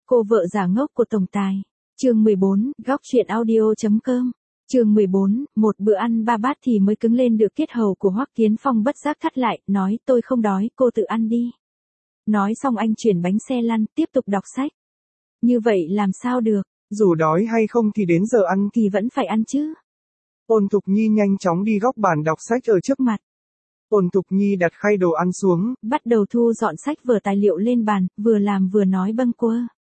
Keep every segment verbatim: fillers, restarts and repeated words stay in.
Cô vợ già ngốc của tổng tài. Chương mười bốn, góc truyện audio.com. Chương mười bốn, một bữa ăn ba bát thì mới cứng lên được. Tiết hầu của Hoắc Kiến Phong bất giác thắt lại, nói tôi không đói, cô tự ăn đi. Nói xong anh chuyển bánh xe lăn, tiếp tục đọc sách. Như vậy làm sao được? Dù đói hay không thì đến giờ ăn thì vẫn phải ăn chứ. Ôn Thục Nhi nhanh chóng đi góc bàn đọc sách ở trước mặt. Ôn Thục Nhi đặt khay đồ ăn xuống, bắt đầu thu dọn sách vở tài liệu lên bàn, vừa làm vừa nói bâng quơ.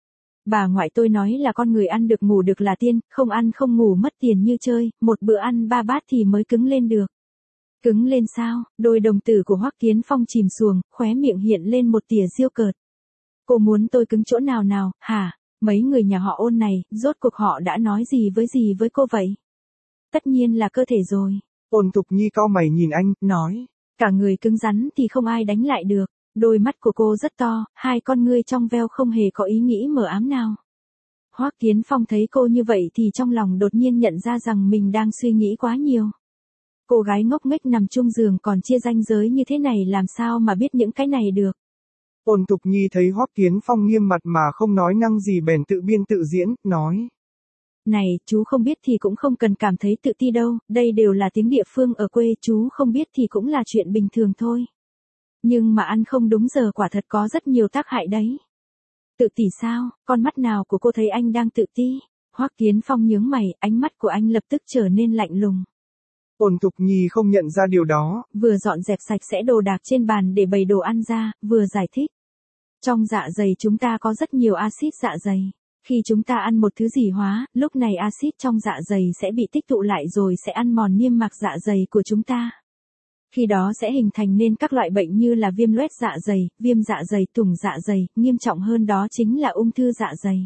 Bà ngoại tôi nói là con người ăn được ngủ được là tiên, không ăn không ngủ mất tiền như chơi, một bữa ăn ba bát thì mới cứng lên được. Cứng lên sao? Đôi đồng tử của Hoắc Kiến Phong chìm xuồng, khóe miệng hiện lên một tia giễu cợt. Cô muốn tôi cứng chỗ nào nào, hả? Mấy người nhà họ Ôn này, rốt cuộc họ đã nói gì với gì với cô vậy? Tất nhiên là cơ thể rồi. Ôn Thục Nhi cau mày nhìn anh, nói. Cả người cứng rắn thì không ai đánh lại được. Đôi mắt của cô rất to, hai con ngươi trong veo không hề có ý nghĩ mờ ám nào. Hoắc Kiến Phong thấy cô như vậy thì trong lòng đột nhiên nhận ra rằng mình đang suy nghĩ quá nhiều. Cô gái ngốc nghếch nằm chung giường còn chia ranh giới như thế này làm sao mà biết những cái này được. Ôn Thục Nhi thấy Hoắc Kiến Phong nghiêm mặt mà không nói năng gì bèn tự biên tự diễn, nói. Này, chú không biết thì cũng không cần cảm thấy tự ti đâu, đây đều là tiếng địa phương ở quê, chú không biết thì cũng là chuyện bình thường thôi. Nhưng mà ăn không đúng giờ quả thật có rất nhiều tác hại đấy. Tự ti sao? Con mắt nào của cô thấy anh đang tự ti? Hoắc Kiến Phong nhướng mày, ánh mắt của anh lập tức trở nên lạnh lùng. Ôn Thục Nhi không nhận ra điều đó. Vừa dọn dẹp sạch sẽ đồ đạc trên bàn để bày đồ ăn ra, vừa giải thích. Trong dạ dày chúng ta có rất nhiều axit dạ dày. Khi chúng ta ăn một thứ gì hóa, lúc này axit trong dạ dày sẽ bị tích tụ lại rồi sẽ ăn mòn niêm mạc dạ dày của chúng ta. Khi đó sẽ hình thành nên các loại bệnh như là viêm loét dạ dày, viêm dạ dày, thủng dạ dày, nghiêm trọng hơn đó chính là ung thư dạ dày.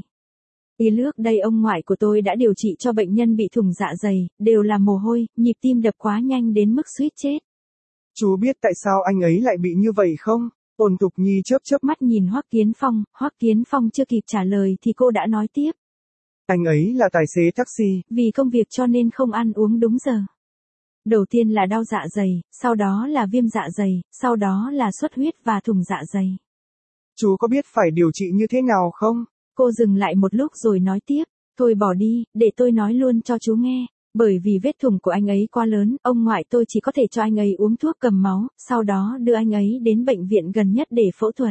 Ý trước đây ông ngoại của tôi đã điều trị cho bệnh nhân bị thủng dạ dày, đều là mồ hôi, nhịp tim đập quá nhanh đến mức suýt chết. Chú biết tại sao anh ấy lại bị như vậy không? Ôn Thục Nhi chớp chớp mắt nhìn Hoắc Kiến Phong, Hoắc Kiến Phong chưa kịp trả lời thì cô đã nói tiếp. Anh ấy là tài xế taxi. Vì công việc cho nên không ăn uống đúng giờ. Đầu tiên là đau dạ dày, sau đó là viêm dạ dày, sau đó là xuất huyết và thủng dạ dày. Chú có biết phải điều trị như thế nào không? Cô dừng lại một lúc rồi nói tiếp, thôi bỏ đi, để tôi nói luôn cho chú nghe. Bởi vì vết thủng của anh ấy quá lớn, ông ngoại tôi chỉ có thể cho anh ấy uống thuốc cầm máu, sau đó đưa anh ấy đến bệnh viện gần nhất để phẫu thuật.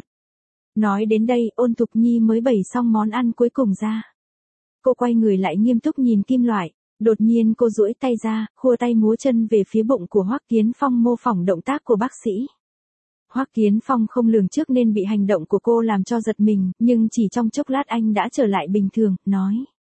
Nói đến đây, Ôn Thục Nhi mới bày xong món ăn cuối cùng ra. Cô quay người lại nghiêm túc nhìn kim loại, đột nhiên cô duỗi tay ra, khua tay múa chân về phía bụng của Hoắc Kiến Phong mô phỏng động tác của bác sĩ. Hoắc Kiến Phong không lường trước nên bị hành động của cô làm cho giật mình, nhưng chỉ trong chốc lát anh đã trở lại bình thường, nói.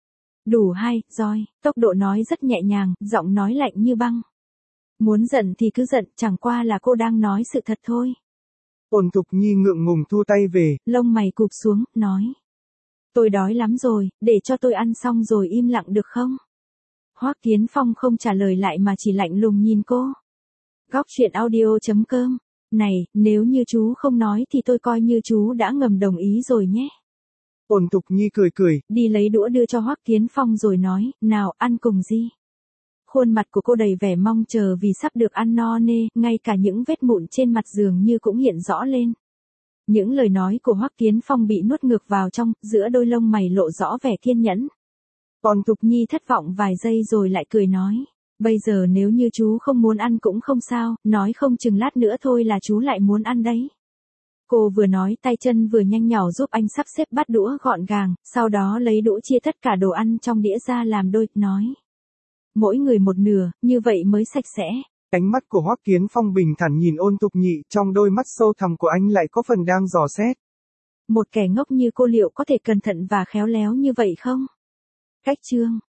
Đủ hay, rồi, tốc độ nói rất nhẹ nhàng, giọng nói lạnh như băng. Muốn giận thì cứ giận, chẳng qua là cô đang nói sự thật thôi. Ôn Thục Nhi ngượng ngùng thu tay về, lông mày cụp xuống, nói. Tôi đói lắm rồi, để cho tôi ăn xong rồi im lặng được không? Hoắc Kiến Phong không trả lời lại mà chỉ lạnh lùng nhìn cô. Góc truyện audio.com. Này, nếu như chú không nói thì tôi coi như chú đã ngầm đồng ý rồi nhé. Ôn Thục Nhi cười cười, đi lấy đũa đưa cho Hoắc Kiến Phong rồi nói, nào ăn cùng gì. Khuôn mặt của cô đầy vẻ mong chờ vì sắp được ăn no nê, ngay cả những vết mụn trên mặt dường như cũng hiện rõ lên. Những lời nói của Hoắc Kiến Phong bị nuốt ngược vào trong, giữa đôi lông mày lộ rõ vẻ kiên nhẫn. Ôn Thục Nhi thất vọng vài giây rồi lại cười nói, bây giờ nếu như chú không muốn ăn cũng không sao, nói không chừng lát nữa thôi là chú lại muốn ăn đấy. Cô vừa nói tay chân vừa nhanh nhỏ giúp anh sắp xếp bát đũa gọn gàng, sau đó lấy đũa chia tất cả đồ ăn trong đĩa ra làm đôi, nói. Mỗi người một nửa, như vậy mới sạch sẽ. Ánh mắt của Hoắc Kiến Phong bình thản nhìn Ôn Thục Nhi, trong đôi mắt sâu thẳm của anh lại có phần đang dò xét. Một kẻ ngốc như cô liệu có thể cẩn thận và khéo léo như vậy không? Cách chương